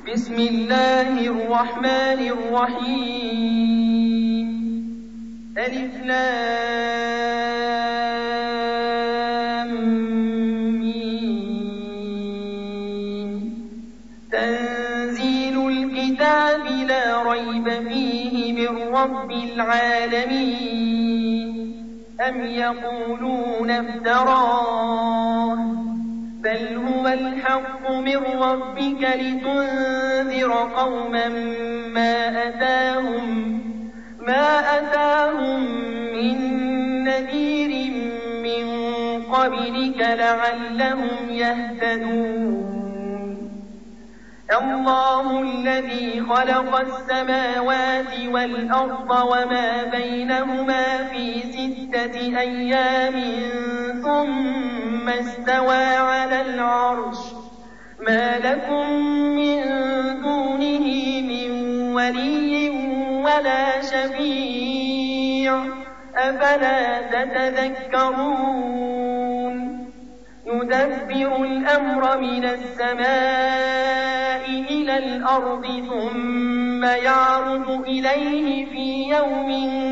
بسم الله الرحمن الرحيم ألف لام ميم تنزيل الكتاب لا ريب فيه من رب العالمين أم يقولون افتراه بل هو الحق من ربك لتنذر قوما ما أتاهم من نذير من قبلك لعلهم يهتدون الله الذي خلق السماوات والأرض وما بينهما في 6 أيام ثم استوى على العرش ما لكم من دونه من ولي ولا شفيع أفلا تتذكرون يدبر الأمر من السماء إلى الأرض ثم يعرج إليه في يوم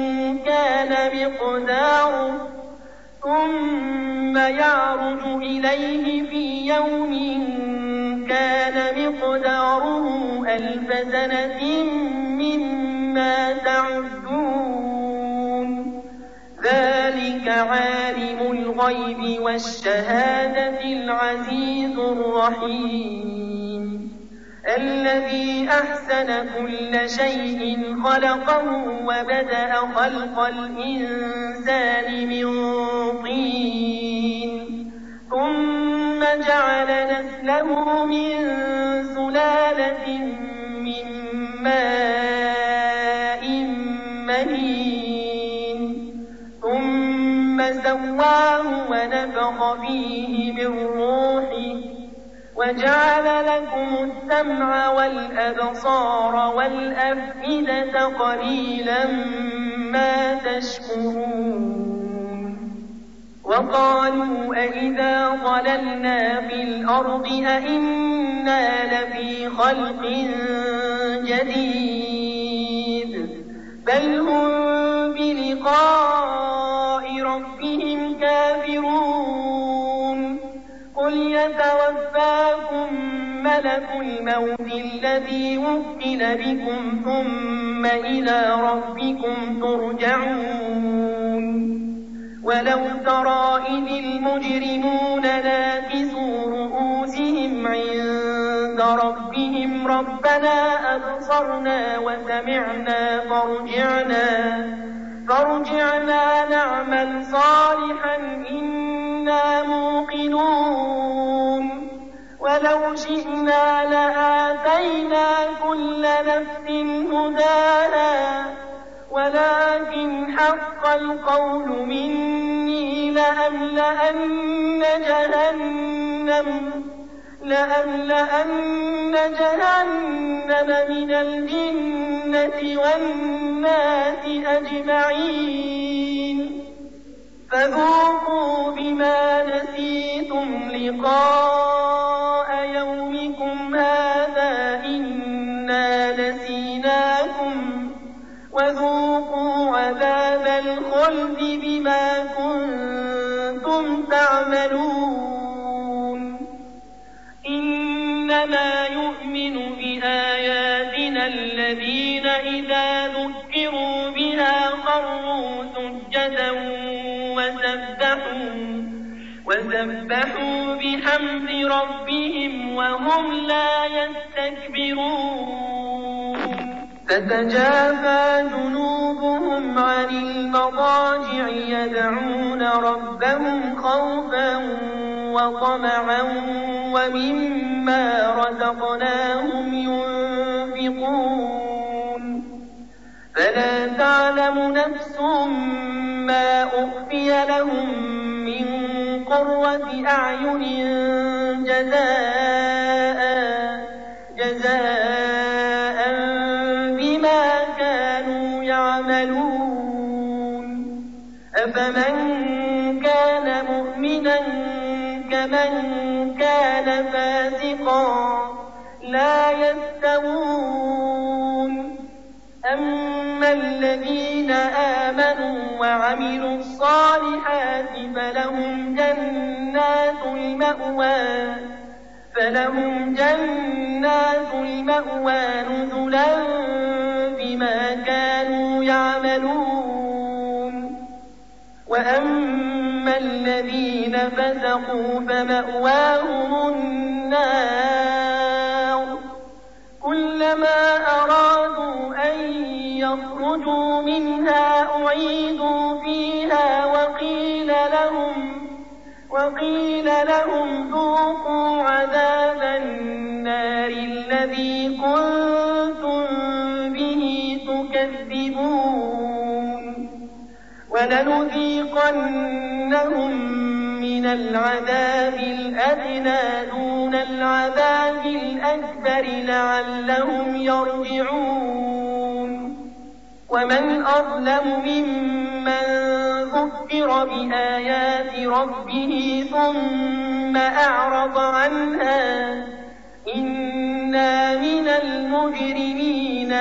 كان مقداره 1000 سنة مما تعدون ذلك عالم الغيب والشهادة العزيز الرحيم الذي أحسن كل شيء خلقه وبدأ خلق الإنسان من طين ثم جعل نسله من سلالة من ماء مهين ثم سواه ونفخ فيه من روحه وجعل لكم السمع والأبصار والأفئدة قليلا ما تشكرون وقالوا أئذا ضللنا في الأرض أئنا لفي خلق جديد بل هم بلقاء ربهم كافرون قل يتوفاكم ملك الموت الذي وكل بكم ثم إلى ربكم ترجعون ولو ترى إذ المجرمون ناكسوا رؤوسهم عند ربهم ربنا أبصرنا وسمعنا فارجعنا نعمل صالحا إنا موقنون ولو شئنا لآتينا كل نفس هداها ولكن حق القول مني لأملأن جهنم من الجنة والناس أجمعين فذوقوا بما نسيتم لقاء يومكم هذا إنا نسيناكم وذوقوا عذاب الخلد بما كنتم تعملون إنما يؤمن بآياتنا الذين إذا ذكروا بها خروا سجدا وسبحوا بحمد ربهم وهم لا يستكبرون تتجافى جنوبهم عن المضاجع يدعون ربهم خوفا وطمعا ومما رزقناهم ينفقون فلا تعلم نفس ما أخفي لهم من قرة أعين جزاء بما كانوا يعملون أفمن كان مؤمنا كمن كان فاسقا لا يستوون يستوون أما الذين آمنوا وعملوا الصالحات فلهم جنات المأوى نزلا بما كانوا يعملون وأما الذين فسقوا فمأواهم النار كلما أرادوا أن يخرجوا منها أعيدوا فيها وقيل لهم ذوقوا عذاب النار الذي كنتم به تكذبون ولنذيقنهم من العذاب الأدنى دون العذاب الأكبر لعلهم يرجعون ومن أظلم ممن ذكر بآيات ربه ثم أعرض عنها إنا من المجرمين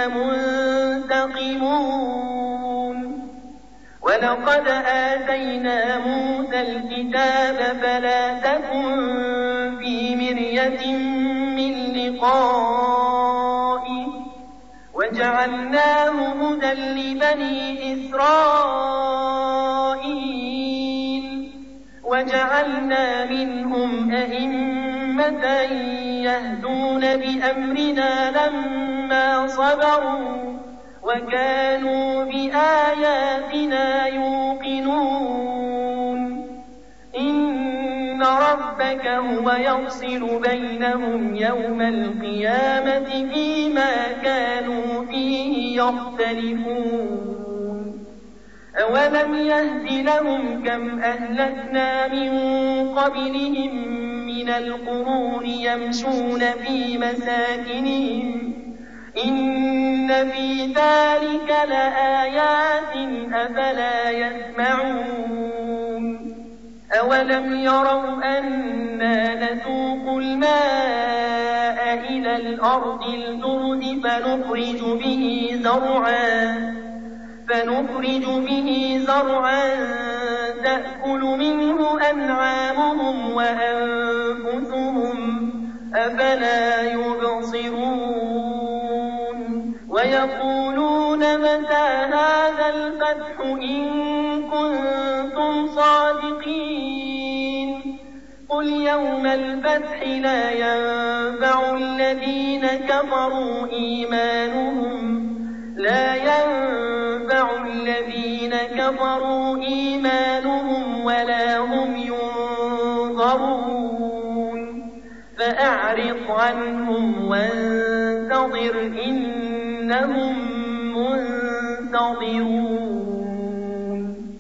منتقمون ولقد آتينا موسى الكتاب فلا تكن في مرية من لقائه وجعلناه هدى لبني إسرائيل وجعلنا منهم أئمة يهدون بأمرنا لما صبروا وكانوا بآياتنا يوقنون إن ربك هو يفصل بينهم يوم القيامة فيما كانوا فيه يختلفون أولم يهد لهم كم أهلكنا من قبلهم من القرون يمشون في مساكنهم إن في ذلك لآيات أفلا يسمعون أولم يروا أنا نسوق الماء إلى الأرض الجرز فنخرج به زرعا تأكل منه أنعامهم وأنفسهم أفلا يبصرون ويقولون متى هذا الفتح إن كنتم صادقين قل يوم الفتح لا ينفع الذين كفروا إيمانهم ولا هم ينظرون فأعرض عنهم وانتظر إنهم منتظرون